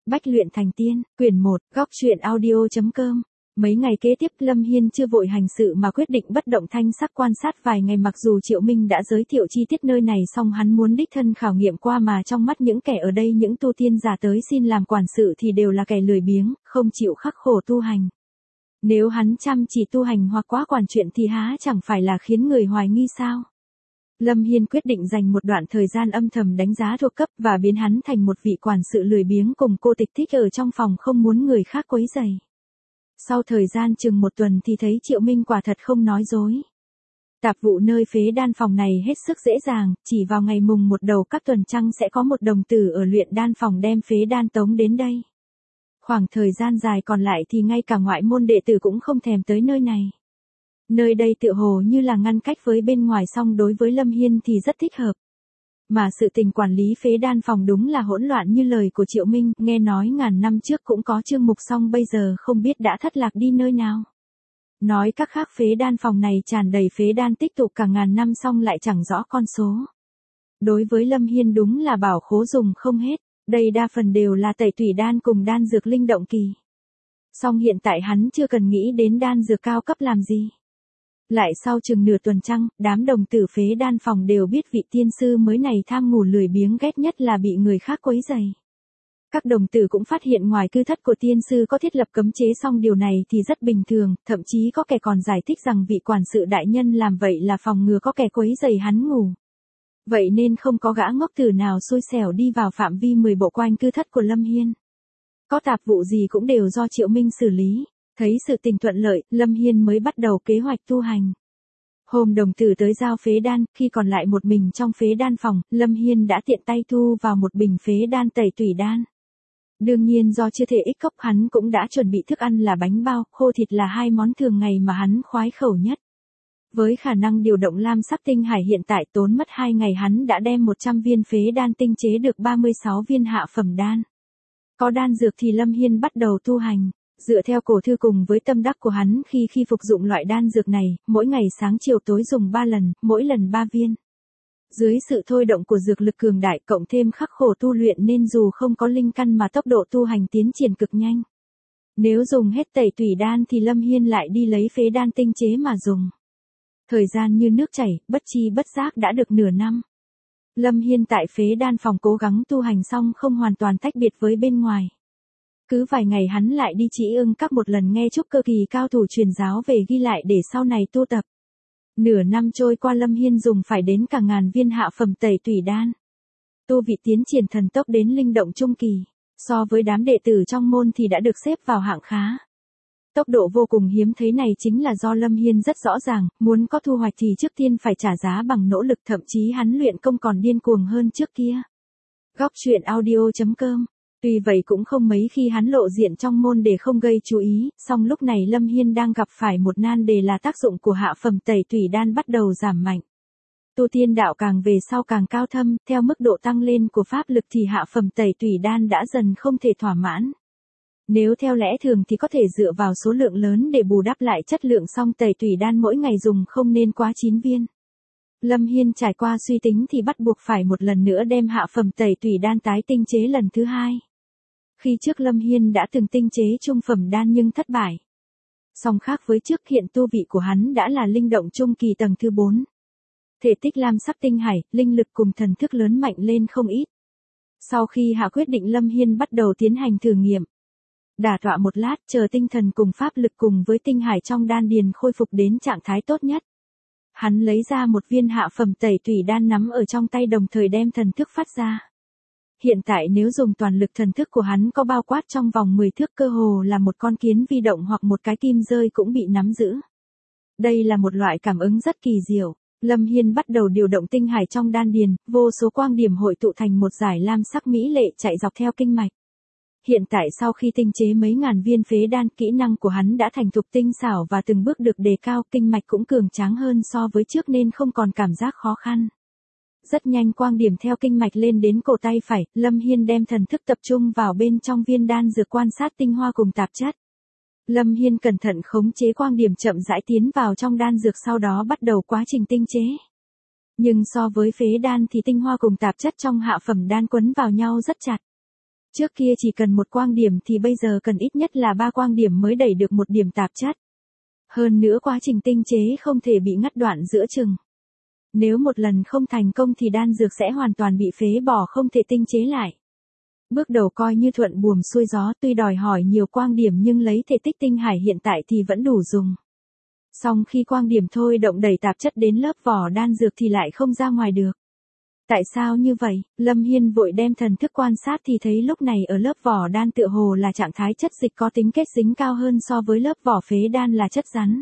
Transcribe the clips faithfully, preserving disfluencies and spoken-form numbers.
Bách luyện thành tiên, quyển một, góc truyện audio chấm com. Mấy ngày kế tiếp Lâm Hiên chưa vội hành sự mà quyết định bất động thanh sắc quan sát vài ngày, mặc dù Triệu Minh đã giới thiệu chi tiết nơi này xong hắn muốn đích thân khảo nghiệm qua, mà trong mắt những kẻ ở đây những tu tiên giả tới xin làm quản sự thì đều là kẻ lười biếng, không chịu khắc khổ tu hành. Nếu hắn chăm chỉ tu hành hoặc quá quản chuyện thì há chẳng phải là khiến người hoài nghi sao? Lâm Hiên quyết định dành một đoạn thời gian âm thầm đánh giá thuộc cấp và biến hắn thành một vị quản sự lười biếng cùng cô tịch thích ở trong phòng không muốn người khác quấy rầy. Sau thời gian chừng một tuần thì thấy Triệu Minh quả thật không nói dối. Tạp vụ nơi phế đan phòng này hết sức dễ dàng, chỉ vào ngày mùng một đầu các tuần trăng sẽ có một đồng tử ở luyện đan phòng đem phế đan tống đến đây. Khoảng thời gian dài còn lại thì ngay cả ngoại môn đệ tử cũng không thèm tới nơi này. Nơi đây tựa hồ như là ngăn cách với bên ngoài, song đối với Lâm Hiên thì rất thích hợp. Mà sự tình quản lý phế đan phòng đúng là hỗn loạn như lời của Triệu Minh, nghe nói ngàn năm trước cũng có chương mục song bây giờ không biết đã thất lạc đi nơi nào. Nói cách khác phế đan phòng này tràn đầy phế đan tích tụ cả ngàn năm song lại chẳng rõ con số. Đối với Lâm Hiên đúng là bảo khố dùng không hết, đây đa phần đều là tẩy tủy đan cùng đan dược linh động kỳ. Song hiện tại hắn chưa cần nghĩ đến đan dược cao cấp làm gì. Lại sau chừng nửa tuần trăng, đám đồng tử phế đan phòng đều biết vị tiên sư mới này tham ngủ lười biếng, ghét nhất là bị người khác quấy rầy. Các đồng tử cũng phát hiện ngoài cư thất của tiên sư có thiết lập cấm chế, song điều này thì rất bình thường, thậm chí có kẻ còn giải thích rằng vị quản sự đại nhân làm vậy là phòng ngừa có kẻ quấy rầy hắn ngủ. Vậy nên không có gã ngốc tử nào xui xẻo đi vào phạm vi mười bộ quanh cư thất của Lâm Hiên. Có tạp vụ gì cũng đều do Triệu Minh xử lý. Thấy sự tình thuận lợi, Lâm Hiên mới bắt đầu kế hoạch tu hành. Hôm đồng tử tới giao phế đan, khi còn lại một mình trong phế đan phòng, Lâm Hiên đã tiện tay thu vào một bình phế đan tẩy tủy đan. Đương nhiên do chưa thể ích cốc, hắn cũng đã chuẩn bị thức ăn là bánh bao, khô thịt là hai món thường ngày mà hắn khoái khẩu nhất. Với khả năng điều động lam sắc tinh hải hiện tại, tốn mất hai ngày hắn đã đem một trăm viên phế đan tinh chế được ba mươi sáu viên hạ phẩm đan. Có đan dược thì Lâm Hiên bắt đầu tu hành. Dựa theo cổ thư cùng với tâm đắc của hắn, khi khi phục dụng loại đan dược này, mỗi ngày sáng chiều tối dùng ba lần, mỗi lần ba viên. Dưới sự thôi động của dược lực cường đại cộng thêm khắc khổ tu luyện nên dù không có linh căn mà tốc độ tu hành tiến triển cực nhanh. Nếu dùng hết tẩy tủy đan thì Lâm Hiên lại đi lấy phế đan tinh chế mà dùng. Thời gian như nước chảy, bất chi bất giác đã được nửa năm. Lâm Hiên tại phế đan phòng cố gắng tu hành xong không hoàn toàn tách biệt với bên ngoài. Cứ vài ngày hắn lại đi Chỉ Ưng Các một lần nghe chúc cơ kỳ cao thủ truyền giáo về ghi lại để sau này tu tập. Nửa năm trôi qua Lâm Hiên dùng phải đến cả ngàn viên hạ phẩm tẩy tủy đan. Tu vị tiến triển thần tốc đến linh động trung kỳ, so với đám đệ tử trong môn thì đã được xếp vào hạng khá. Tốc độ vô cùng hiếm thấy này chính là do Lâm Hiên rất rõ ràng, muốn có thu hoạch thì trước tiên phải trả giá bằng nỗ lực, thậm chí hắn luyện công còn điên cuồng hơn trước kia. Góc truyện audio chấm com. Tuy vậy cũng không mấy khi hắn lộ diện trong môn để không gây chú ý, song lúc này Lâm Hiên đang gặp phải một nan đề là tác dụng của hạ phẩm tẩy tủy đan bắt đầu giảm mạnh. Tu tiên đạo càng về sau càng cao thâm, theo mức độ tăng lên của pháp lực thì hạ phẩm tẩy tủy đan đã dần không thể thỏa mãn. Nếu theo lẽ thường thì có thể dựa vào số lượng lớn để bù đắp lại chất lượng, song tẩy tủy đan mỗi ngày dùng không nên quá chín viên. Lâm Hiên trải qua suy tính thì bắt buộc phải một lần nữa đem hạ phẩm tẩy tủy đan tái tinh chế lần thứ hai. Khi trước Lâm Hiên đã từng tinh chế trung phẩm đan nhưng thất bại. Song khác với trước, hiện tu vị của hắn đã là linh động trung kỳ tầng thứ bốn. Thể tích lam sắc tinh hải, linh lực cùng thần thức lớn mạnh lên không ít. Sau khi hạ quyết định Lâm Hiên bắt đầu tiến hành thử nghiệm. Đả tọa một lát, chờ tinh thần cùng pháp lực cùng với tinh hải trong đan điền khôi phục đến trạng thái tốt nhất. Hắn lấy ra một viên hạ phẩm tẩy tủy đan nắm ở trong tay, đồng thời đem thần thức phát ra. Hiện tại nếu dùng toàn lực, thần thức của hắn có bao quát trong vòng mười thước, cơ hồ là một con kiến vi động hoặc một cái kim rơi cũng bị nắm giữ. Đây là một loại cảm ứng rất kỳ diệu. Lâm Hiên bắt đầu điều động tinh hải trong đan điền, vô số quang điểm hội tụ thành một dải lam sắc mỹ lệ chạy dọc theo kinh mạch. Hiện tại sau khi tinh chế mấy ngàn viên phế đan, kỹ năng của hắn đã thành thục tinh xảo và từng bước được đề cao, kinh mạch cũng cường tráng hơn so với trước nên không còn cảm giác khó khăn. Rất nhanh quang điểm theo kinh mạch lên đến cổ tay phải, Lâm Hiên đem thần thức tập trung vào bên trong viên đan dược quan sát tinh hoa cùng tạp chất. Lâm Hiên cẩn thận khống chế quang điểm chậm rãi tiến vào trong đan dược, sau đó bắt đầu quá trình tinh chế. Nhưng so với phế đan thì tinh hoa cùng tạp chất trong hạ phẩm đan quấn vào nhau rất chặt. Trước kia chỉ cần một quang điểm thì bây giờ cần ít nhất là ba quang điểm mới đẩy được một điểm tạp chất. Hơn nữa quá trình tinh chế không thể bị ngắt đoạn giữa chừng. Nếu một lần không thành công thì đan dược sẽ hoàn toàn bị phế bỏ không thể tinh chế lại. Bước đầu coi như thuận buồm xuôi gió, tuy đòi hỏi nhiều quang điểm nhưng lấy thể tích tinh hải hiện tại thì vẫn đủ dùng. Song khi quang điểm thôi động đẩy tạp chất đến lớp vỏ đan dược thì lại không ra ngoài được. Tại sao như vậy? Lâm Hiên vội đem thần thức quan sát thì thấy lúc này ở lớp vỏ đan tựa hồ là trạng thái chất dịch có tính kết dính cao hơn so với lớp vỏ phế đan là chất rắn.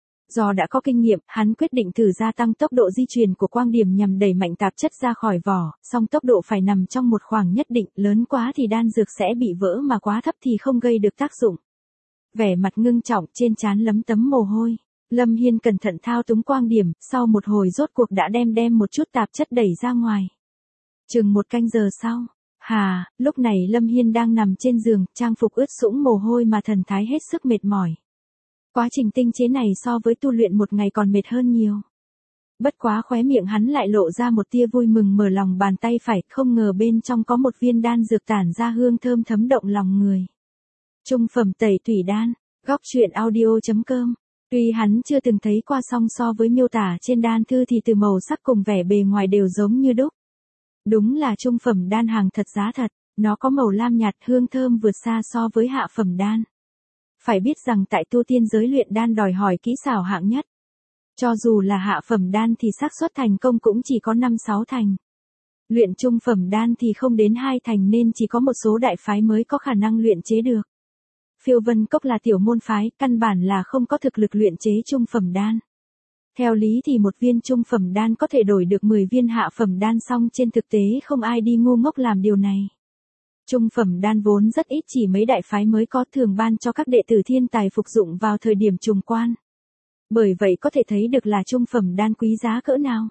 Do đã có kinh nghiệm, hắn quyết định thử gia tăng tốc độ di chuyển của quang điểm nhằm đẩy mạnh tạp chất ra khỏi vỏ, song tốc độ phải nằm trong một khoảng nhất định, lớn quá thì đan dược sẽ bị vỡ mà quá thấp thì không gây được tác dụng. Vẻ mặt ngưng trọng, trên trán lấm tấm mồ hôi. Lâm Hiên cẩn thận thao túng quang điểm, sau một hồi rốt cuộc đã đem đem một chút tạp chất đẩy ra ngoài. Chừng một canh giờ sau, hà, lúc này Lâm Hiên đang nằm trên giường, trang phục ướt sũng mồ hôi mà thần thái hết sức mệt mỏi. Quá trình tinh chế này so với tu luyện một ngày còn mệt hơn nhiều. Bất quá khóe miệng hắn lại lộ ra một tia vui mừng mở lòng bàn tay phải, không ngờ bên trong có một viên đan dược tản ra hương thơm thấm động lòng người. Trung phẩm tẩy tủy đan, góc truyện audio chấm com. Tuy hắn chưa từng thấy qua song so với miêu tả trên đan thư thì từ màu sắc cùng vẻ bề ngoài đều giống như đúc. Đúng là trung phẩm đan hàng thật giá thật, nó có màu lam nhạt hương thơm vượt xa so với hạ phẩm đan. Phải biết rằng tại tu tiên giới luyện đan đòi hỏi kỹ xảo hạng nhất. Cho dù là hạ phẩm đan thì xác suất thành công cũng chỉ có năm sáu thành. Luyện trung phẩm đan thì không đến hai thành nên chỉ có một số đại phái mới có khả năng luyện chế được. Phiêu Vân Cốc là tiểu môn phái, căn bản là không có thực lực luyện chế trung phẩm đan. Theo lý thì một viên trung phẩm đan có thể đổi được mười viên hạ phẩm đan, song trên thực tế không ai đi ngu ngốc làm điều này. Trung phẩm đan vốn rất ít, chỉ mấy đại phái mới có, thường ban cho các đệ tử thiên tài phục dụng vào thời điểm trùng quan. Bởi vậy có thể thấy được là trung phẩm đan quý giá cỡ nào.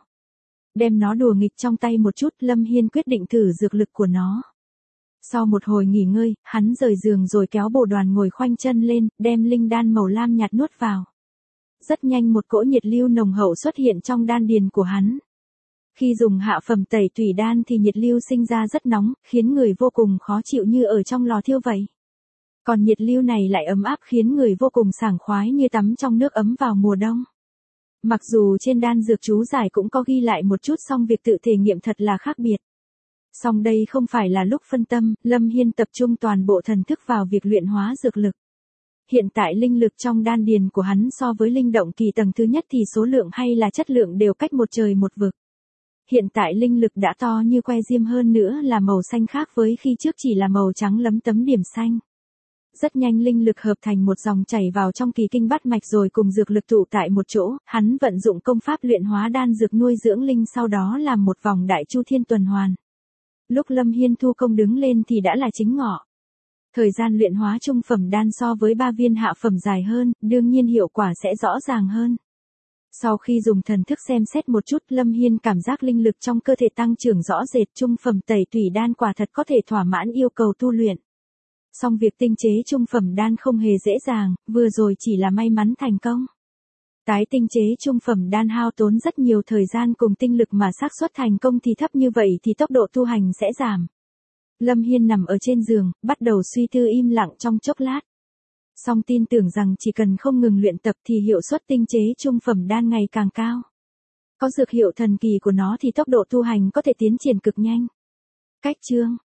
Đem nó đùa nghịch trong tay một chút, Lâm Hiên quyết định thử dược lực của nó. Sau một hồi nghỉ ngơi, hắn rời giường rồi kéo Bồ Đoàn ngồi khoanh chân lên, đem linh đan màu lam nhạt nuốt vào. Rất nhanh một cỗ nhiệt lưu nồng hậu xuất hiện trong đan điền của hắn. Khi dùng hạ phẩm tẩy tủy đan thì nhiệt lưu sinh ra rất nóng, khiến người vô cùng khó chịu như ở trong lò thiêu vậy. Còn nhiệt lưu này lại ấm áp khiến người vô cùng sảng khoái như tắm trong nước ấm vào mùa đông. Mặc dù trên đan dược chú giải cũng có ghi lại một chút, song việc tự thể nghiệm thật là khác biệt. Song đây không phải là lúc phân tâm, Lâm Hiên tập trung toàn bộ thần thức vào việc luyện hóa dược lực. Hiện tại linh lực trong đan điền của hắn so với linh động kỳ tầng thứ nhất thì số lượng hay là chất lượng đều cách một trời một vực. Hiện tại linh lực đã to như que diêm, hơn nữa là màu xanh khác với khi trước chỉ là màu trắng lấm tấm điểm xanh. Rất nhanh linh lực hợp thành một dòng chảy vào trong kỳ kinh bát mạch rồi cùng dược lực tụ tại một chỗ, hắn vận dụng công pháp luyện hóa đan dược nuôi dưỡng linh, sau đó làm một vòng đại chu thiên tuần hoàn. Lúc Lâm Hiên thu công đứng lên thì đã là chính ngọ. Thời gian luyện hóa trung phẩm đan so với ba viên hạ phẩm dài hơn, đương nhiên hiệu quả sẽ rõ ràng hơn. Sau khi dùng thần thức xem xét một chút, Lâm Hiên cảm giác linh lực trong cơ thể tăng trưởng rõ rệt, trung phẩm tẩy tủy đan quả thật có thể thỏa mãn yêu cầu tu luyện. Song việc tinh chế trung phẩm đan không hề dễ dàng, vừa rồi chỉ là may mắn thành công. Tái tinh chế trung phẩm đan hao tốn rất nhiều thời gian cùng tinh lực mà xác suất thành công thì thấp, như vậy thì tốc độ tu hành sẽ giảm. Lâm Hiên nằm ở trên giường, bắt đầu suy tư im lặng trong chốc lát. Song tin tưởng rằng chỉ cần không ngừng luyện tập thì hiệu suất tinh chế trung phẩm đan ngày càng cao. Có dược hiệu thần kỳ của nó thì tốc độ tu hành có thể tiến triển cực nhanh. Cách chương